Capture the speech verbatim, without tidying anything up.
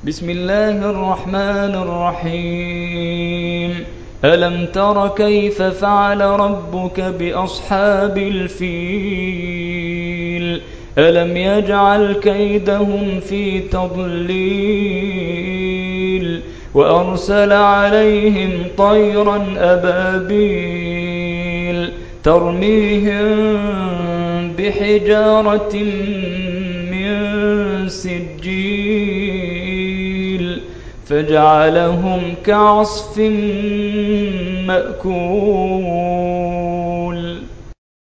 بسم الله الرحمن الرحيم ألم تر كيف فعل ربك بأصحاب الفيل ألم يجعل كيدهم في تضليل وأرسل عليهم طيرا أبابيل ترميهم بحجارة من سجيل فجعلهم كعصف مأكول.